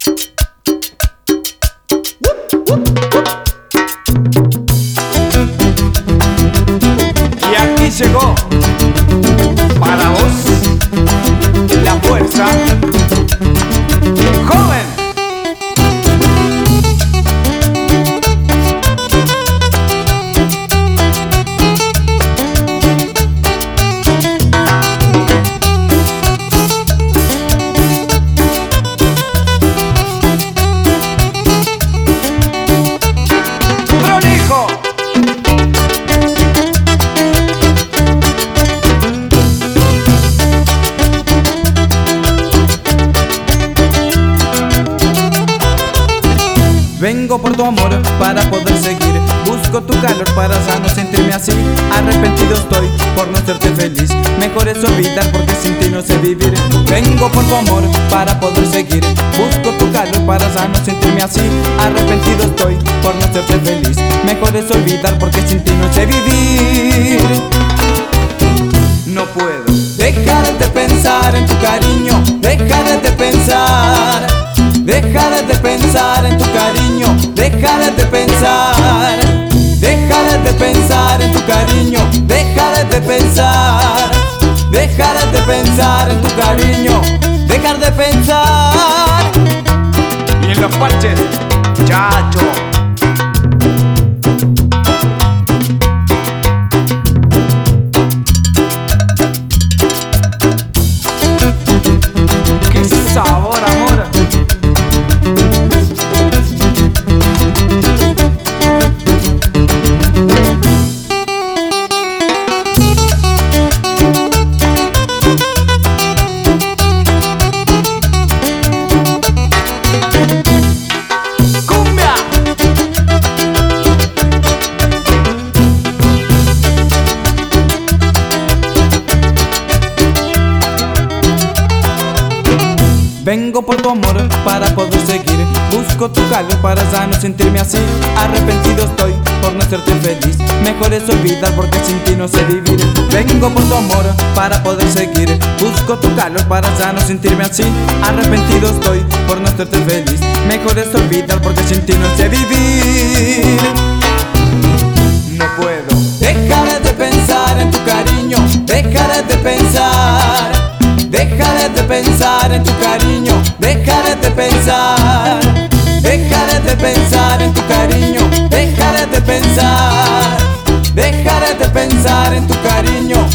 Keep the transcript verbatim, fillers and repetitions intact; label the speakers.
Speaker 1: Y aquí llegó para vos la fuerza joven.
Speaker 2: Vengo por tu amor para poder seguir. Busco tu calor para ya no sentirme así. Arrepentido estoy por no serte feliz. Mejor es olvidar porque sin ti no sé vivir. Vengo por tu amor para poder seguir. Busco tu calor para ya no sentirme así. Arrepentido estoy por no serte feliz. Mejor es olvidar porque sin ti no sé vivir.
Speaker 1: No puedo
Speaker 2: dejar de pensar en tu cariño. Dejar de pensar. Dejar de pensar en tu cariño, dejar de pensar, dejar de pensar en tu cariño, dejar de pensar, dejar de pensar en tu cariño, dejar de pensar.
Speaker 1: Y en los parches, chacho. Qué sabor, amor.
Speaker 2: Vengo por tu amor para poder seguir. Busco tu calor para ya no sentirme así. Arrepentido estoy por no hacerte feliz. Mejor es olvidar porque sin ti no sé vivir. Vengo por tu amor para poder seguir. Busco tu calor para ya no sentirme así. Arrepentido estoy por no hacerte feliz. Mejor es olvidar porque sin ti no sé vivir.
Speaker 1: No puedo
Speaker 2: dejar de pensar en tu cariño. Dejar de pensar. Dejar de pensar en tu cariño, dejar de pensar, dejar de pensar en tu cariño, dejar de pensar, dejar de pensar en tu cariño,